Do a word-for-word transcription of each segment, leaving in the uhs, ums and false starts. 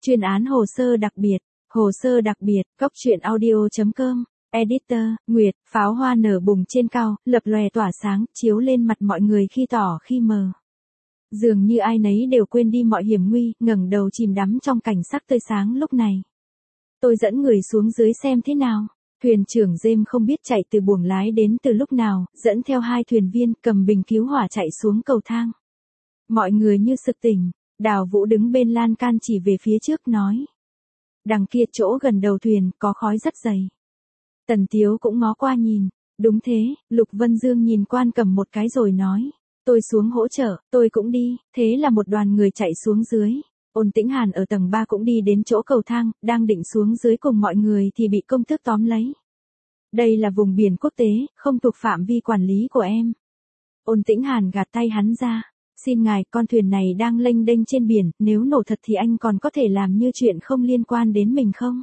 Chuyên án hồ sơ đặc biệt, hồ sơ đặc biệt, cốc truyện audio chấm com, editor, Nguyệt, pháo hoa nở bùng trên cao, lập lòe tỏa sáng, chiếu lên mặt mọi người khi tỏ khi mờ. Dường như ai nấy đều quên đi mọi hiểm nguy, ngẩng đầu chìm đắm trong cảnh sắc tươi sáng lúc này. Tôi dẫn người xuống dưới xem thế nào. Thuyền trưởng James không biết chạy từ buồng lái đến từ lúc nào, dẫn theo hai thuyền viên cầm bình cứu hỏa chạy xuống cầu thang. Mọi người như sực tỉnh, Đào Vũ đứng bên lan can chỉ về phía trước nói. Đằng kia chỗ gần đầu thuyền có khói rất dày. Tần Tiếu cũng ngó qua nhìn, đúng thế, Lục Vân Dương nhìn Quan Cẩm một cái rồi nói. Tôi xuống hỗ trợ, tôi cũng đi, thế là một đoàn người chạy xuống dưới. Ôn Tĩnh Hàn ở tầng ba cũng đi đến chỗ cầu thang, đang định xuống dưới cùng mọi người thì bị công tước tóm lấy. Đây là vùng biển quốc tế, không thuộc phạm vi quản lý của em. Ôn Tĩnh Hàn gạt tay hắn ra. Xin ngài, con thuyền này đang lênh đênh trên biển, nếu nổ thật thì anh còn có thể làm như chuyện không liên quan đến mình không?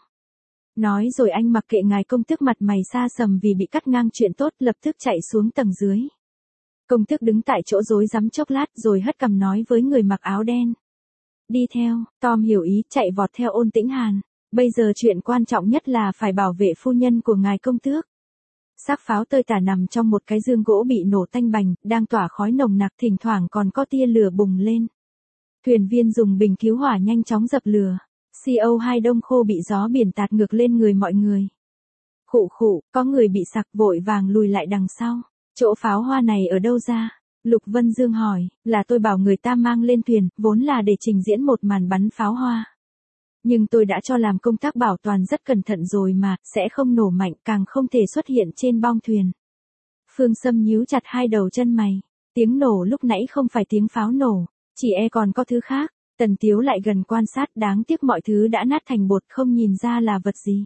Nói rồi anh mặc kệ ngài công tước mặt mày xa sầm vì bị cắt ngang chuyện tốt, lập tức chạy xuống tầng dưới. Công tước đứng tại chỗ rối rắm chốc lát rồi hất cằm nói với người mặc áo đen. Đi theo, Tom hiểu ý, chạy vọt theo Ôn Tĩnh Hàn. Bây giờ chuyện quan trọng nhất là phải bảo vệ phu nhân của ngài công tước. Xác pháo tơi tả nằm trong một cái dương gỗ bị nổ tanh bành, đang tỏa khói nồng nặc, thỉnh thoảng còn có tia lửa bùng lên. Thuyền viên dùng bình cứu hỏa nhanh chóng dập lửa. xê o hai đông khô bị gió biển tạt ngược lên người mọi người. Khụ khụ, có người bị sặc, vội vàng lùi lại đằng sau. Chỗ pháo hoa này ở đâu ra? Lục Vân Dương hỏi, là tôi bảo người ta mang lên thuyền, vốn là để trình diễn một màn bắn pháo hoa. Nhưng tôi đã cho làm công tác bảo toàn rất cẩn thận rồi mà, sẽ không nổ mạnh, càng không thể xuất hiện trên bong thuyền. Phương Sâm nhíu chặt hai đầu chân mày. Tiếng nổ lúc nãy không phải tiếng pháo nổ, chỉ e còn có thứ khác. Tần Tiếu lại gần quan sát, đáng tiếc mọi thứ đã nát thành bột, không nhìn ra là vật gì.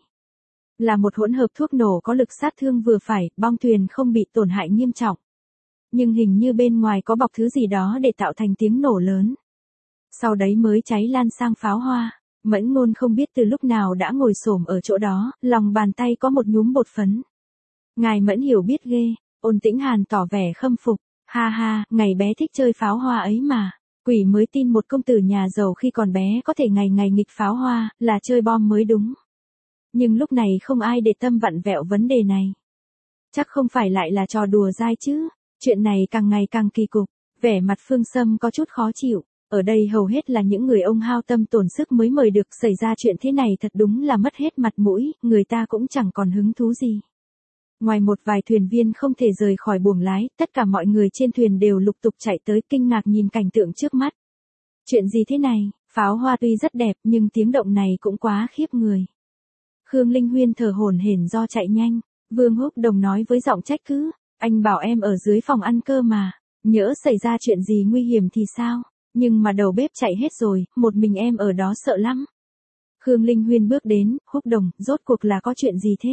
Là một hỗn hợp thuốc nổ có lực sát thương vừa phải, bong thuyền không bị tổn hại nghiêm trọng. Nhưng hình như bên ngoài có bọc thứ gì đó để tạo thành tiếng nổ lớn. Sau đấy mới cháy lan sang pháo hoa. Mẫn Ngôn không biết từ lúc nào đã ngồi xổm ở chỗ đó, lòng bàn tay có một nhúm bột phấn. Ngài Mẫn hiểu biết ghê. Ôn Tĩnh Hàn tỏ vẻ khâm phục. Ha ha, ngày bé thích chơi pháo hoa ấy mà. Quỷ mới tin một công tử nhà giàu khi còn bé có thể ngày ngày nghịch pháo hoa, là chơi bom mới đúng. Nhưng lúc này không ai để tâm vặn vẹo vấn đề này. Chắc không phải lại là trò đùa dai chứ. Chuyện này càng ngày càng kỳ cục. Vẻ mặt Phương Sâm có chút khó chịu. Ở đây hầu hết là những người ông hao tâm tổn sức mới mời được, xảy ra chuyện thế này thật đúng là mất hết mặt mũi, người ta cũng chẳng còn hứng thú gì. Ngoài một vài thuyền viên không thể rời khỏi buồng lái, tất cả mọi người trên thuyền đều lục tục chạy tới, kinh ngạc nhìn cảnh tượng trước mắt. Chuyện gì thế này? Pháo hoa tuy rất đẹp nhưng tiếng động này cũng quá khiếp người. Khương Linh Huyên thở hổn hển do chạy nhanh. Vương Húc Đồng nói với giọng trách cứ, anh bảo em ở dưới phòng ăn cơ mà, nhỡ xảy ra chuyện gì nguy hiểm thì sao? Nhưng mà đầu bếp chạy hết rồi, một mình em ở đó sợ lắm. Khương Linh Huyên bước đến, Húc Đồng, rốt cuộc là có chuyện gì thế?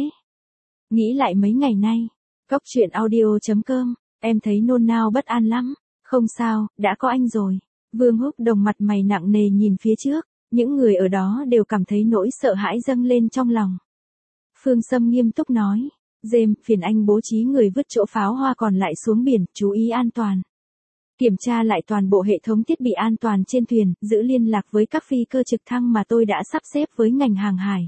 Nghĩ lại mấy ngày nay, cốc truyện audio chấm com, em thấy nôn nao bất an lắm. Không sao, đã có anh rồi. Vương Húc Đồng mặt mày nặng nề nhìn phía trước, những người ở đó đều cảm thấy nỗi sợ hãi dâng lên trong lòng. Phương Sâm nghiêm túc nói, James, phiền anh bố trí người vứt chỗ pháo hoa còn lại xuống biển, chú ý an toàn. Kiểm tra lại toàn bộ hệ thống thiết bị an toàn trên thuyền, giữ liên lạc với các phi cơ trực thăng mà tôi đã sắp xếp với ngành hàng hải.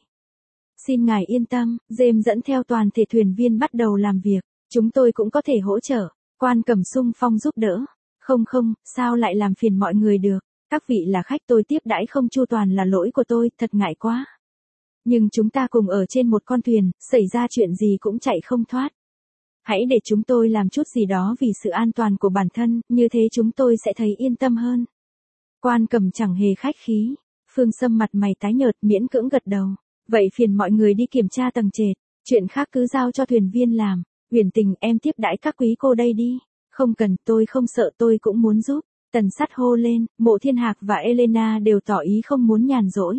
Xin ngài yên tâm, James dẫn theo toàn thể thuyền viên bắt đầu làm việc, chúng tôi cũng có thể hỗ trợ. Quan Cẩm xung phong giúp đỡ. Không không, sao lại làm phiền mọi người được, các vị là khách tôi tiếp đãi không chu toàn là lỗi của tôi, thật ngại quá. Nhưng chúng ta cùng ở trên một con thuyền, xảy ra chuyện gì cũng chạy không thoát. Hãy để chúng tôi làm chút gì đó vì sự an toàn của bản thân, như thế chúng tôi sẽ thấy yên tâm hơn. Quan Cẩm chẳng hề khách khí. Phương Sâm mặt mày tái nhợt miễn cưỡng gật đầu. Vậy phiền mọi người đi kiểm tra tầng trệt, chuyện khác cứ giao cho thuyền viên làm. Huyền Tình, em tiếp đãi các quý cô đây đi. Không cần, tôi không sợ, tôi cũng muốn giúp. Tần Sắt hô lên, Mộ Thiên Hạc và Elena đều tỏ ý không muốn nhàn rỗi.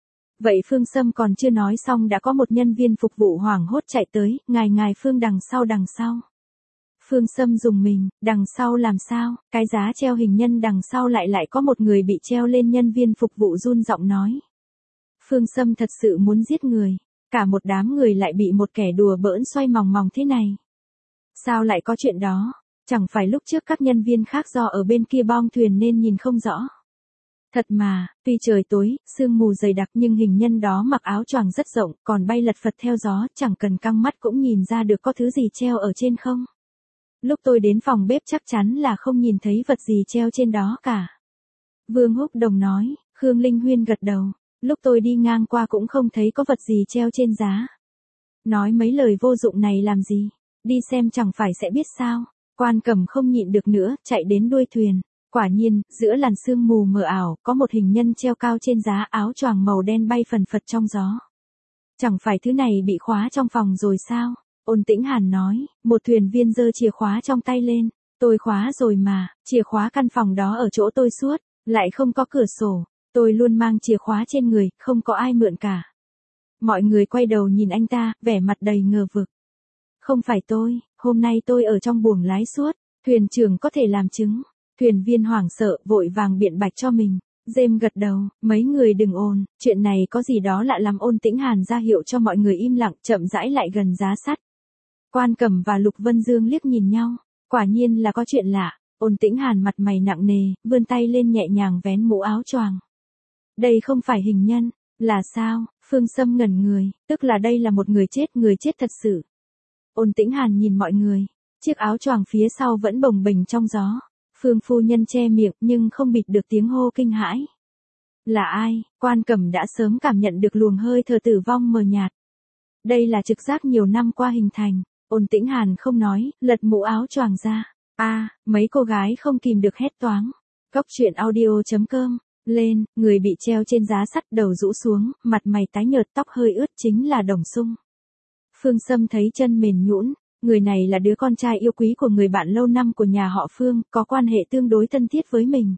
Vậy Phương Sâm còn chưa nói xong đã có một nhân viên phục vụ hoảng hốt chạy tới, ngài ngài Phương đằng sau đằng sau. Phương Sâm dùng mình, đằng sau làm sao, cái giá treo hình nhân đằng sau lại lại có một người bị treo lên, nhân viên phục vụ run giọng nói. Phương Sâm thật sự muốn giết người, cả một đám người lại bị một kẻ đùa bỡn xoay mòng mòng thế này. Sao lại có chuyện đó, chẳng phải lúc trước các nhân viên khác do ở bên kia bong thuyền nên nhìn không rõ. Thật mà, tuy trời tối, sương mù dày đặc nhưng hình nhân đó mặc áo choàng rất rộng, còn bay lật phật theo gió, chẳng cần căng mắt cũng nhìn ra được có thứ gì treo ở trên không. Lúc tôi đến phòng bếp chắc chắn là không nhìn thấy vật gì treo trên đó cả. Vương Húc Đồng nói, Khương Linh Huyên gật đầu, lúc tôi đi ngang qua cũng không thấy có vật gì treo trên giá. Nói mấy lời vô dụng này làm gì, đi xem chẳng phải sẽ biết sao. Quan Cẩm không nhịn được nữa, chạy đến đuôi thuyền. Quả nhiên, giữa làn sương mù mờ ảo, có một hình nhân treo cao trên giá, áo choàng màu đen bay phần phật trong gió. Chẳng phải thứ này bị khóa trong phòng rồi sao? Ôn Tĩnh Hàn nói, một thuyền viên giơ chìa khóa trong tay lên. Tôi khóa rồi mà, chìa khóa căn phòng đó ở chỗ tôi suốt, lại không có cửa sổ. Tôi luôn mang chìa khóa trên người, không có ai mượn cả. Mọi người quay đầu nhìn anh ta, vẻ mặt đầy ngờ vực. Không phải tôi, hôm nay tôi ở trong buồng lái suốt, thuyền trưởng có thể làm chứng. Thuyền viên hoảng sợ, vội vàng biện bạch cho mình. James gật đầu, mấy người đừng ồn, chuyện này có gì đó lạ lắm. Ôn Tĩnh Hàn ra hiệu cho mọi người im lặng, chậm rãi lại gần giá sắt. Quan Cẩm và Lục Vân Dương liếc nhìn nhau, quả nhiên là có chuyện lạ. Ôn Tĩnh Hàn mặt mày nặng nề, vươn tay lên nhẹ nhàng vén mũ áo choàng. Đây không phải hình nhân, là sao? Phương Sâm ngẩn người, tức là đây là một người chết, người chết thật sự. Ôn Tĩnh Hàn nhìn mọi người, chiếc áo choàng phía sau vẫn bồng bềnh trong gió. Phương phu nhân che miệng nhưng không bịt được tiếng hô kinh hãi. Là ai? Quan Cẩm đã sớm cảm nhận được luồng hơi thở tử vong mờ nhạt. Đây là trực giác nhiều năm qua hình thành. Ôn Tĩnh Hàn không nói, lật mũ áo choàng ra. A, à, mấy cô gái không kìm được hét toáng. Cốc truyện audio chấm com. Lên, người bị treo trên giá sắt đầu rũ xuống, mặt mày tái nhợt, tóc hơi ướt chính là Đồng Sung. Phương Sâm thấy chân mềm nhũn. Người này là đứa con trai yêu quý của người bạn lâu năm của nhà họ Phương, có quan hệ tương đối thân thiết với mình.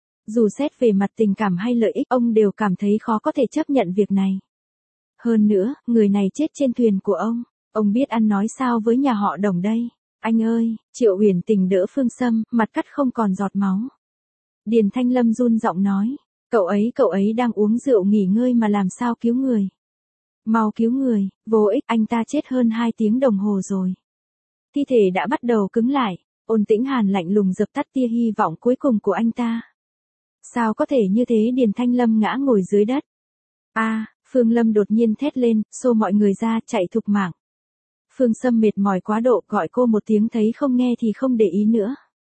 Dù xét về mặt tình cảm hay lợi ích, ông đều cảm thấy khó có thể chấp nhận việc này. Hơn nữa, người này chết trên thuyền của ông, ông biết ăn nói sao với nhà họ Đồng đây. Anh ơi, Triệu Uyển Tình đỡ Phương Sâm, mặt cắt không còn giọt máu. Điền Thanh Lâm run giọng nói, cậu ấy cậu ấy đang uống rượu nghỉ ngơi mà làm sao cứu người. Mau cứu người, vô ích, anh ta chết hơn hai tiếng đồng hồ rồi. Thi thể đã bắt đầu cứng lại, Ôn Tĩnh Hàn lạnh lùng dập tắt tia hy vọng cuối cùng của anh ta. Sao có thể như thế? Điền Thanh Lâm ngã ngồi dưới đất. A, à, Phương Lâm đột nhiên thét lên, xô mọi người ra, chạy thục mạng. Phương Sâm mệt mỏi quá độ, gọi cô một tiếng, thấy không nghe thì không để ý nữa.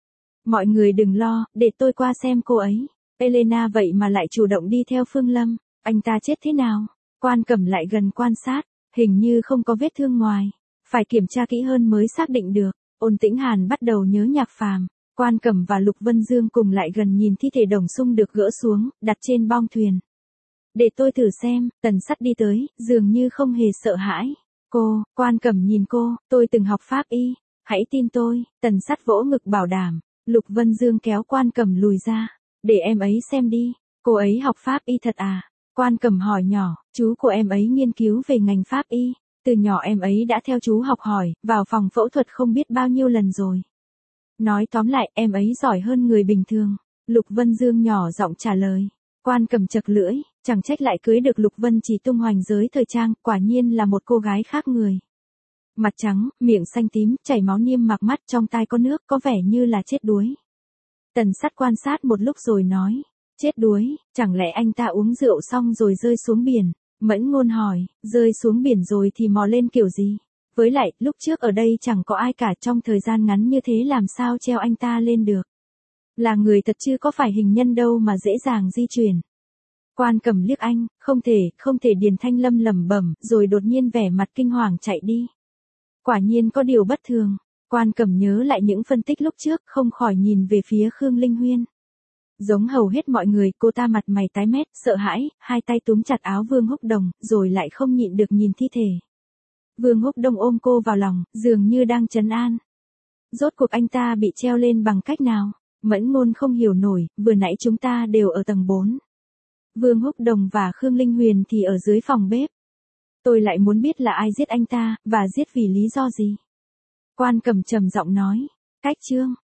Mọi người đừng lo, để tôi qua xem cô ấy. Elena vậy mà lại chủ động đi theo Phương Lâm, anh ta chết thế nào? Quan Cẩm lại gần quan sát, hình như không có vết thương ngoài. Phải kiểm tra kỹ hơn mới xác định được. Ôn Tĩnh Hàn bắt đầu nhớ Nhạc Phàm. Quan Cẩm và Lục Vân Dương cùng lại gần nhìn thi thể Đồng Sung được gỡ xuống, đặt trên bong thuyền. Để tôi thử xem. Tần Sắt đi tới, dường như không hề sợ hãi. Cô, Quan Cẩm nhìn cô, tôi từng học pháp y, hãy tin tôi. Tần Sắt vỗ ngực bảo đảm. Lục Vân Dương kéo Quan Cẩm lùi ra. Để em ấy xem đi. Cô ấy học pháp y thật à? Quan Cẩm hỏi nhỏ, chú của em ấy nghiên cứu về ngành pháp y. Từ nhỏ em ấy đã theo chú học hỏi, vào phòng phẫu thuật không biết bao nhiêu lần rồi. Nói tóm lại, em ấy giỏi hơn người bình thường. Lục Vân Dương nhỏ giọng trả lời. Quan Cẩm chật lưỡi, chẳng trách lại cưới được Lục Vân Chỉ tung hoành giới thời trang, quả nhiên là một cô gái khác người. Mặt trắng, miệng xanh tím, chảy máu niêm mạc, mắt trong tai có nước, có vẻ như là chết đuối. Tần Sắt quan sát một lúc rồi nói, chết đuối, chẳng lẽ anh ta uống rượu xong rồi rơi xuống biển? Mẫn Ngôn hỏi, rơi xuống biển rồi thì mò lên kiểu gì? Với lại, lúc trước ở đây chẳng có ai cả, trong thời gian ngắn như thế làm sao treo anh ta lên được? Là người thật chứ có phải hình nhân đâu mà dễ dàng di chuyển. Quan Cẩm liếc anh, không thể, không thể. Điền Thanh Lâm lẩm bẩm, rồi đột nhiên vẻ mặt kinh hoàng chạy đi. Quả nhiên có điều bất thường. Quan Cẩm nhớ lại những phân tích lúc trước, không khỏi nhìn về phía Khương Linh Huyên. Giống hầu hết mọi người, cô ta mặt mày tái mét, sợ hãi, hai tay túm chặt áo Vương Húc Đồng, rồi lại không nhịn được nhìn thi thể. Vương Húc Đông ôm cô vào lòng, dường như đang trấn an. Rốt cuộc anh ta bị treo lên bằng cách nào? Mẫn Ngôn không hiểu nổi, vừa nãy chúng ta đều ở tầng bốn. Vương Húc Đồng và Khương Linh Huyền thì ở dưới phòng bếp. Tôi lại muốn biết là ai giết anh ta, và giết vì lý do gì? Quan Cẩm trầm giọng nói. Cách chương.